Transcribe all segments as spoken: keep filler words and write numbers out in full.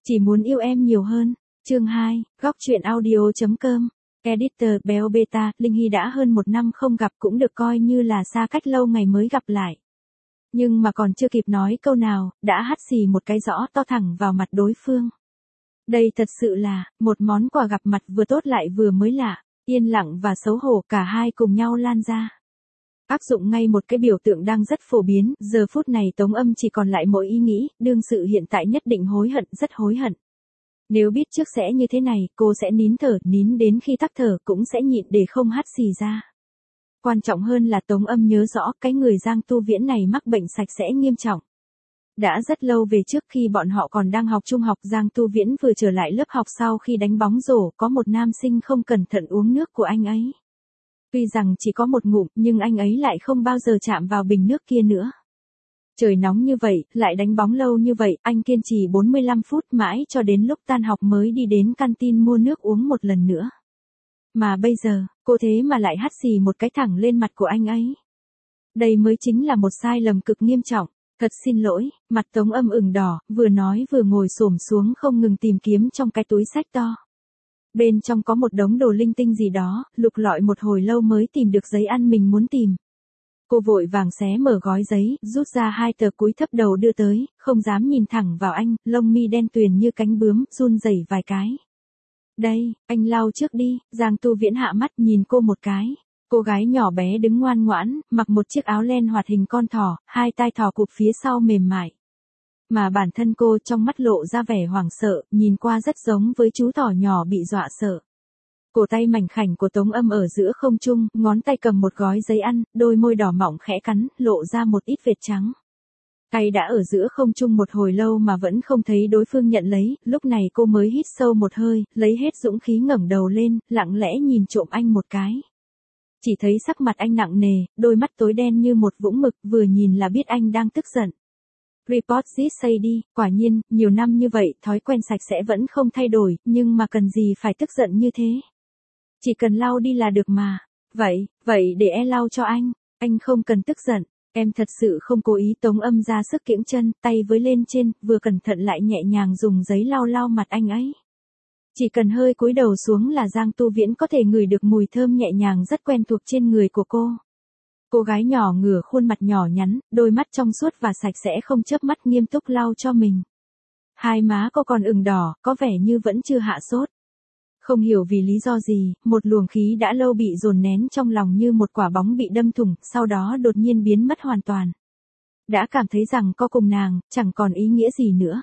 Chỉ muốn yêu em nhiều hơn. Chương hai, góc truyện audio.com. Editor Bell Beta, Linh Hy đã hơn một năm không gặp, cũng được coi như là xa cách lâu ngày mới gặp lại. Nhưng mà còn chưa kịp nói câu nào, đã hắt xì một cái rõ to thẳng vào mặt đối phương. Đây thật sự là một món quà gặp mặt vừa tốt lại vừa mới lạ, yên lặng và xấu hổ cả hai cùng nhau lan ra. Áp dụng ngay một cái biểu tượng đang rất phổ biến, giờ phút này Tống Âm chỉ còn lại mỗi ý nghĩ, đương sự hiện tại nhất định hối hận, rất hối hận. Nếu biết trước sẽ như thế này, cô sẽ nín thở, nín đến khi tắc thở cũng sẽ nhịn để không hắt xì ra. Quan trọng hơn là Tống Âm nhớ rõ cái người Giang Tu Viễn này mắc bệnh sạch sẽ nghiêm trọng. Đã rất lâu về trước khi bọn họ còn đang học trung học, Giang Tu Viễn vừa trở lại lớp học sau khi đánh bóng rổ, có một nam sinh không cẩn thận uống nước của anh ấy. Tuy rằng chỉ có một ngụm, nhưng anh ấy lại không bao giờ chạm vào bình nước kia nữa. Trời nóng như vậy, lại đánh bóng lâu như vậy, anh kiên trì bốn mươi lăm phút mãi cho đến lúc tan học mới đi đến canteen mua nước uống một lần nữa. Mà bây giờ, cô thế mà lại hắt xì một cái thẳng lên mặt của anh ấy. Đây mới chính là một sai lầm cực nghiêm trọng. Thật xin lỗi, mặt Tống Âm ửng đỏ, vừa nói vừa ngồi xổm xuống không ngừng tìm kiếm trong cái túi xách to. Bên trong có một đống đồ linh tinh gì đó, lục lọi một hồi lâu mới tìm được giấy ăn mình muốn tìm. Cô vội vàng xé mở gói giấy, rút ra hai tờ, cúi thấp đầu đưa tới, không dám nhìn thẳng vào anh, lông mi đen tuyền như cánh bướm, run rẩy vài cái. Đây, anh lau trước đi. Giang Tu Viễn hạ mắt nhìn cô một cái. Cô gái nhỏ bé đứng ngoan ngoãn, mặc một chiếc áo len hoạt hình con thỏ, hai tai thỏ cụp phía sau mềm mại. Mà bản thân cô trong mắt lộ ra vẻ hoảng sợ, nhìn qua rất giống với chú thỏ nhỏ bị dọa sợ. Cổ tay mảnh khảnh của Tống Âm ở giữa không trung, ngón tay cầm một gói giấy ăn, đôi môi đỏ mọng khẽ cắn, lộ ra một ít vệt trắng. Tay đã ở giữa không trung một hồi lâu mà vẫn không thấy đối phương nhận lấy, lúc này cô mới hít sâu một hơi, lấy hết dũng khí ngẩng đầu lên, lặng lẽ nhìn trộm anh một cái. Chỉ thấy sắc mặt anh nặng nề, đôi mắt tối đen như một vũng mực, vừa nhìn là biết anh đang tức giận. Report this say đi, quả nhiên, nhiều năm như vậy, thói quen sạch sẽ vẫn không thay đổi, nhưng mà cần gì phải tức giận như thế. Chỉ cần lau đi là được mà. Vậy, vậy để em lau cho anh, anh không cần tức giận, em thật sự không cố ý. Tống Âm ra sức kiễng chân, tay với lên trên, vừa cẩn thận lại nhẹ nhàng dùng giấy lau lau mặt anh ấy. Chỉ cần hơi cúi đầu xuống là Giang Tu Viễn có thể ngửi được mùi thơm nhẹ nhàng rất quen thuộc trên người của cô. Cô gái nhỏ ngửa khuôn mặt nhỏ nhắn, đôi mắt trong suốt và sạch sẽ không chớp mắt nghiêm túc lau cho mình. Hai má cô còn ửng đỏ, có vẻ như vẫn chưa hạ sốt. Không hiểu vì lý do gì, một luồng khí đã lâu bị dồn nén trong lòng như một quả bóng bị đâm thủng, sau đó đột nhiên biến mất hoàn toàn. Đã cảm thấy rằng cô cùng nàng, chẳng còn ý nghĩa gì nữa.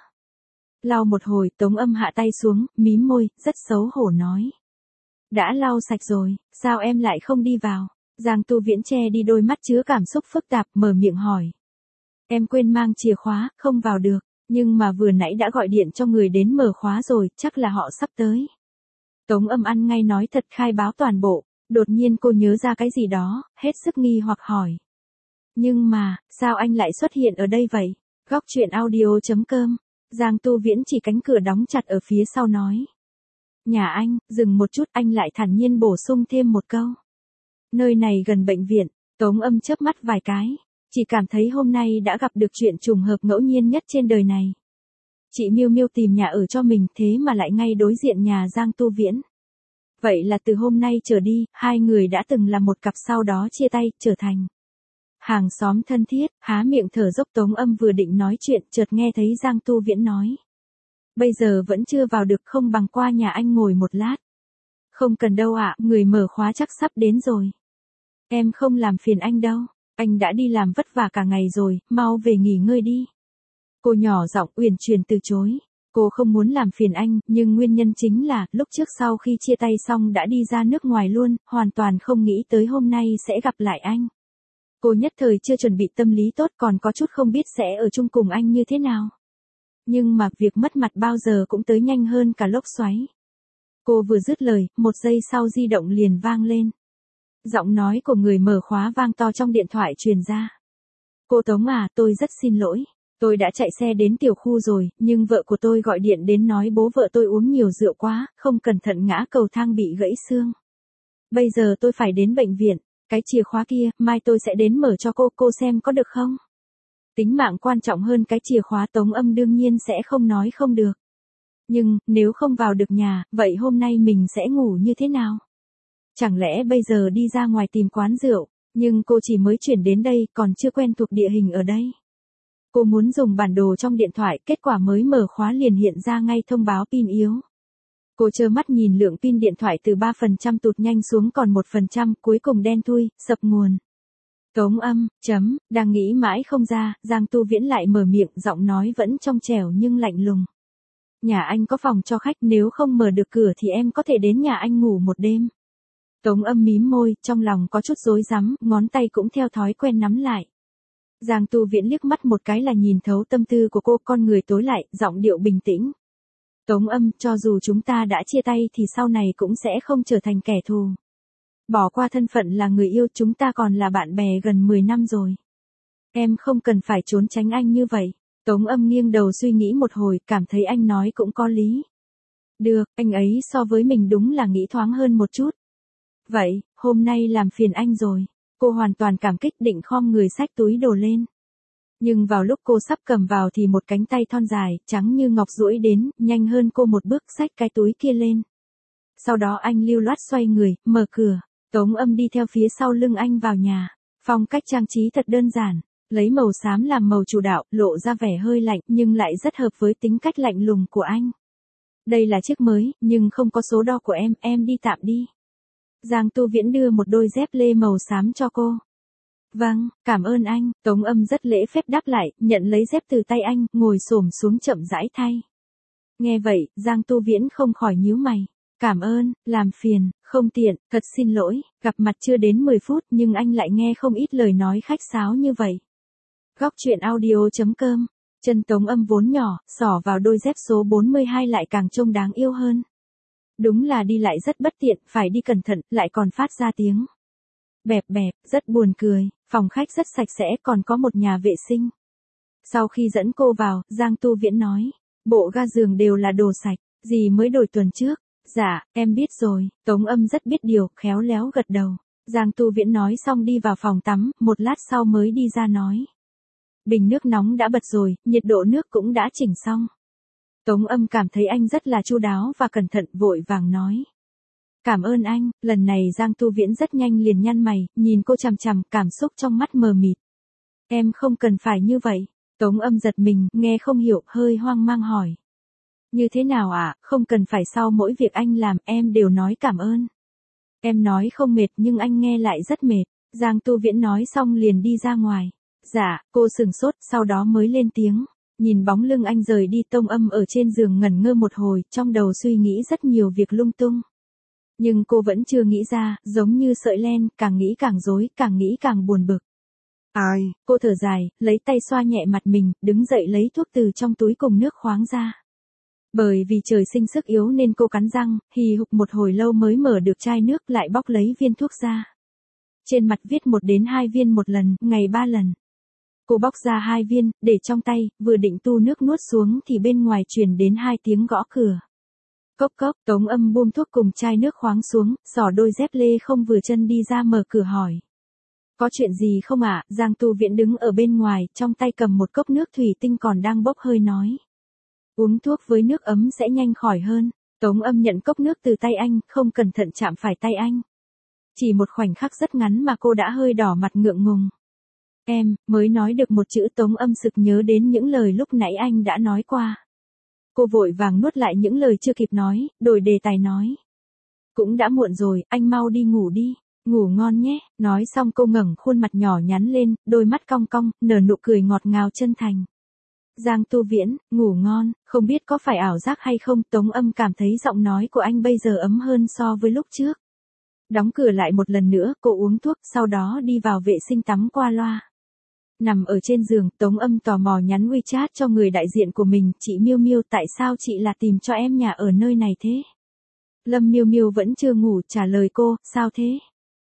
Lau một hồi, Tống Âm hạ tay xuống, mím môi, rất xấu hổ nói. Đã lau sạch rồi, sao em lại không đi vào? Giang Tu Viễn che đi đôi mắt chứa cảm xúc phức tạp, mở miệng hỏi. Em quên mang chìa khóa, không vào được, nhưng mà vừa nãy đã gọi điện cho người đến mở khóa rồi, chắc là họ sắp tới. Tống Âm ăn ngay nói thật khai báo toàn bộ, đột nhiên cô nhớ ra cái gì đó, hết sức nghi hoặc hỏi. Nhưng mà, sao anh lại xuất hiện ở đây vậy? Góc truyện audio.com. Giang Tu Viễn chỉ cánh cửa đóng chặt ở phía sau nói. Nhà anh, dừng một chút, anh lại thản nhiên bổ sung thêm một câu. Nơi này gần bệnh viện. Tống Âm chớp mắt vài cái, chỉ cảm thấy hôm nay đã gặp được chuyện trùng hợp ngẫu nhiên nhất trên đời này. Chị Miêu Miêu tìm nhà ở cho mình, thế mà lại ngay đối diện nhà Giang Tu Viễn. Vậy là từ hôm nay trở đi, hai người đã từng là một cặp sau đó chia tay, trở thành hàng xóm thân thiết. Há miệng thở dốc, Tống Âm vừa định nói chuyện, chợt nghe thấy Giang Tu Viễn nói. Bây giờ vẫn chưa vào được, không bằng qua nhà anh ngồi một lát. Không cần đâu ạ, người mở khóa chắc sắp đến rồi. Em không làm phiền anh đâu, anh đã đi làm vất vả cả ngày rồi, mau về nghỉ ngơi đi. Cô nhỏ giọng uyển chuyển từ chối. Cô không muốn làm phiền anh, nhưng nguyên nhân chính là, lúc trước sau khi chia tay xong đã đi ra nước ngoài luôn, hoàn toàn không nghĩ tới hôm nay sẽ gặp lại anh. Cô nhất thời chưa chuẩn bị tâm lý tốt, còn có chút không biết sẽ ở chung cùng anh như thế nào. Nhưng mà việc mất mặt bao giờ cũng tới nhanh hơn cả lốc xoáy. Cô vừa dứt lời, một giây sau di động liền vang lên. Giọng nói của người mở khóa vang to trong điện thoại truyền ra. Cô Tống à, tôi rất xin lỗi. Tôi đã chạy xe đến tiểu khu rồi, nhưng vợ của tôi gọi điện đến nói bố vợ tôi uống nhiều rượu quá, không cẩn thận ngã cầu thang bị gãy xương. Bây giờ tôi phải đến bệnh viện, cái chìa khóa kia, mai tôi sẽ đến mở cho cô, cô xem có được không? Tính mạng quan trọng hơn cái chìa khóa. Tống Âm đương nhiên sẽ không nói không được. Nhưng, nếu không vào được nhà, vậy hôm nay mình sẽ ngủ như thế nào? Chẳng lẽ bây giờ đi ra ngoài tìm quán rượu, nhưng cô chỉ mới chuyển đến đây, còn chưa quen thuộc địa hình ở đây. Cô muốn dùng bản đồ trong điện thoại, kết quả mới mở khóa liền hiện ra ngay thông báo pin yếu. Cô trơ mắt nhìn lượng pin điện thoại từ ba phần trăm tụt nhanh xuống còn một phần trăm, cuối cùng đen thui, sập nguồn. Tống Âm, chấm, đang nghĩ mãi không ra, Giang Tu Viễn lại mở miệng, giọng nói vẫn trong trẻo nhưng lạnh lùng. Nhà anh có phòng cho khách, nếu không mở được cửa thì em có thể đến nhà anh ngủ một đêm. Tống Âm mím môi, trong lòng có chút rối rắm, ngón tay cũng theo thói quen nắm lại. Giang Tu Viễn liếc mắt một cái là nhìn thấu tâm tư của cô, con người tối lại, giọng điệu bình tĩnh. Tống Âm, cho dù chúng ta đã chia tay thì sau này cũng sẽ không trở thành kẻ thù. Bỏ qua thân phận là người yêu, chúng ta còn là bạn bè gần mười năm rồi. Em không cần phải trốn tránh anh như vậy. Tống Âm nghiêng đầu suy nghĩ một hồi, cảm thấy anh nói cũng có lý. Được, anh ấy so với mình đúng là nghĩ thoáng hơn một chút. Vậy, hôm nay làm phiền anh rồi. Cô hoàn toàn cảm kích, định khom người xách túi đồ lên. Nhưng vào lúc cô sắp cầm vào thì một cánh tay thon dài, trắng như ngọc duỗi đến, nhanh hơn cô một bước xách cái túi kia lên. Sau đó anh lưu loát xoay người, mở cửa. Tống Âm đi theo phía sau lưng anh vào nhà. Phong cách trang trí thật đơn giản, lấy màu xám làm màu chủ đạo, lộ ra vẻ hơi lạnh nhưng lại rất hợp với tính cách lạnh lùng của anh. Đây là chiếc mới, nhưng không có số đo của em, em đi tạm đi. Giang Tu Viễn đưa một đôi dép lê màu xám cho cô. Vâng, cảm ơn anh. Tống Âm rất lễ phép đáp lại, nhận lấy dép từ tay anh, ngồi xổm xuống chậm rãi thay. Nghe vậy, Giang Tu Viễn không khỏi nhíu mày. Cảm ơn, làm phiền, không tiện, thật xin lỗi, gặp mặt chưa đến mười phút nhưng anh lại nghe không ít lời nói khách sáo như vậy. Góc truyện audio chấm com, chân Tống Âm vốn nhỏ, xỏ vào đôi dép số bốn mươi hai lại càng trông đáng yêu hơn. Đúng là đi lại rất bất tiện, phải đi cẩn thận, lại còn phát ra tiếng. Bẹp bẹp, rất buồn cười, phòng khách rất sạch sẽ, còn có một nhà vệ sinh. Sau khi dẫn cô vào, Giang Tu Viễn nói, bộ ga giường đều là đồ sạch, dì mới đổi tuần trước. Dạ, em biết rồi. Tống Âm rất biết điều, khéo léo gật đầu. Giang Tu Viễn nói xong đi vào phòng tắm, một lát sau mới đi ra nói. Bình nước nóng đã bật rồi, nhiệt độ nước cũng đã chỉnh xong. Tống Âm cảm thấy anh rất là chu đáo và cẩn thận, vội vàng nói. Cảm ơn anh. Lần này Giang Tu Viễn rất nhanh liền nhăn mày, nhìn cô chằm chằm, cảm xúc trong mắt mờ mịt. Em không cần phải như vậy. Tống Âm giật mình, nghe không hiểu, hơi hoang mang hỏi. Như thế nào ạ, à? Không cần phải, sau mỗi việc anh làm, em đều nói cảm ơn. Em nói không mệt nhưng anh nghe lại rất mệt. Giang Tu Viễn nói xong liền đi ra ngoài. Dạ, cô sừng sốt, sau đó mới lên tiếng. Nhìn bóng lưng anh rời đi, Tống Âm ở trên giường ngẩn ngơ một hồi, trong đầu suy nghĩ rất nhiều việc lung tung. Nhưng cô vẫn chưa nghĩ ra, giống như sợi len, càng nghĩ càng rối, càng nghĩ càng buồn bực. Ai, cô thở dài, lấy tay xoa nhẹ mặt mình, đứng dậy lấy thuốc từ trong túi cùng nước khoáng ra. Bởi vì trời sinh sức yếu nên cô cắn răng, hì hục một hồi lâu mới mở được chai nước, lại bóc lấy viên thuốc ra. Trên mặt viết một đến hai viên một lần, ngày ba lần. Cô bóc ra hai viên, để trong tay, vừa định tu nước nuốt xuống thì bên ngoài truyền đến hai tiếng gõ cửa. Cốc cốc, Tống Âm buông thuốc cùng chai nước khoáng xuống, xỏ đôi dép lê không vừa chân đi ra mở cửa hỏi. Có chuyện gì không ạ? À? Giang Tu Viễn đứng ở bên ngoài, trong tay cầm một cốc nước thủy tinh còn đang bốc hơi nói. Uống thuốc với nước ấm sẽ nhanh khỏi hơn. Tống Âm nhận cốc nước từ tay anh, không cẩn thận chạm phải tay anh. Chỉ một khoảnh khắc rất ngắn mà cô đã hơi đỏ mặt ngượng ngùng. Em, mới nói được một chữ, Tống Âm sực nhớ đến những lời lúc nãy anh đã nói qua. Cô vội vàng nuốt lại những lời chưa kịp nói, đổi đề tài nói. Cũng đã muộn rồi, anh mau đi ngủ đi, ngủ ngon nhé. Nói xong cô ngẩng khuôn mặt nhỏ nhắn lên, đôi mắt cong cong, nở nụ cười ngọt ngào chân thành. Giang Tu Viễn, ngủ ngon, không biết có phải ảo giác hay không, Tống Âm cảm thấy giọng nói của anh bây giờ ấm hơn so với lúc trước. Đóng cửa lại một lần nữa, cô uống thuốc, sau đó đi vào vệ sinh tắm qua loa. Nằm ở trên giường, Tống Âm tò mò nhắn WeChat cho người đại diện của mình, chị Miêu Miêu, tại sao chị là tìm cho em nhà ở nơi này thế? Lâm Miêu Miêu vẫn chưa ngủ, trả lời cô, sao thế?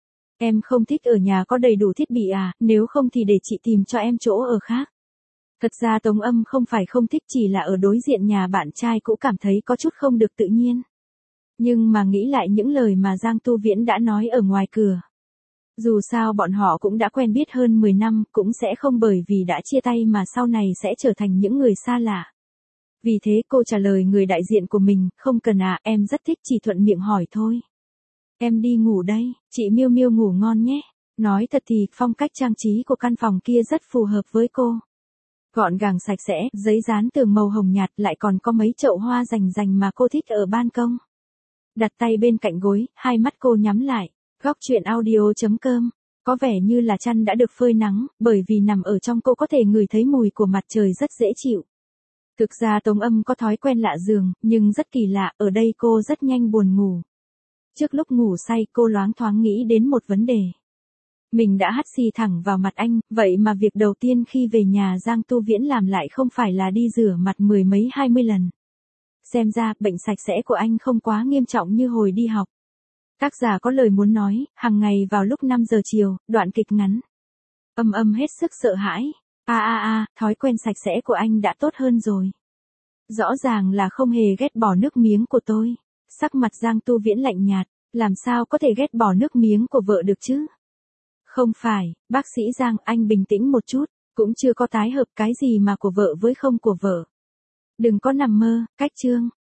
Em không thích ở nhà có đầy đủ thiết bị à, nếu không thì để chị tìm cho em chỗ ở khác. Thật ra Tống Âm không phải không thích, chỉ là ở đối diện nhà bạn trai cũ cảm thấy có chút không được tự nhiên. Nhưng mà nghĩ lại những lời mà Giang Tu Viễn đã nói ở ngoài cửa. Dù sao bọn họ cũng đã quen biết hơn mười năm, cũng sẽ không bởi vì đã chia tay mà sau này sẽ trở thành những người xa lạ. Vì thế cô trả lời người đại diện của mình, không cần à, em rất thích, chỉ thuận miệng hỏi thôi. Em đi ngủ đây, chị Miêu Miêu ngủ ngon nhé. Nói thật thì, phong cách trang trí của căn phòng kia rất phù hợp với cô. Gọn gàng sạch sẽ, giấy dán tường màu hồng nhạt, lại còn có mấy chậu hoa rành rành mà cô thích ở ban công. Đặt tay bên cạnh gối, hai mắt cô nhắm lại. Góc truyện audio.com. Có vẻ như là chăn đã được phơi nắng, bởi vì nằm ở trong cô có thể ngửi thấy mùi của mặt trời rất dễ chịu. Thực ra Tống Âm có thói quen lạ giường, nhưng rất kỳ lạ, ở đây cô rất nhanh buồn ngủ. Trước lúc ngủ say cô loáng thoáng nghĩ đến một vấn đề. Mình đã hắt xì thẳng vào mặt anh, vậy mà việc đầu tiên khi về nhà Giang Tu Viễn làm lại không phải là đi rửa mặt mười mấy hai mươi lần. Xem ra, bệnh sạch sẽ của anh không quá nghiêm trọng như hồi đi học. Tác giả có lời muốn nói, hàng ngày vào lúc năm giờ chiều, đoạn kịch ngắn. Âm Âm hết sức sợ hãi. A a a, thói quen sạch sẽ của anh đã tốt hơn rồi. Rõ ràng là không hề ghét bỏ nước miếng của tôi. Sắc mặt Giang Tu Viễn lạnh nhạt, làm sao có thể ghét bỏ nước miếng của vợ được chứ? Không phải, bác sĩ Giang, anh bình tĩnh một chút, cũng chưa có tái hợp cái gì mà của vợ với không của vợ. Đừng có nằm mơ, cách chương.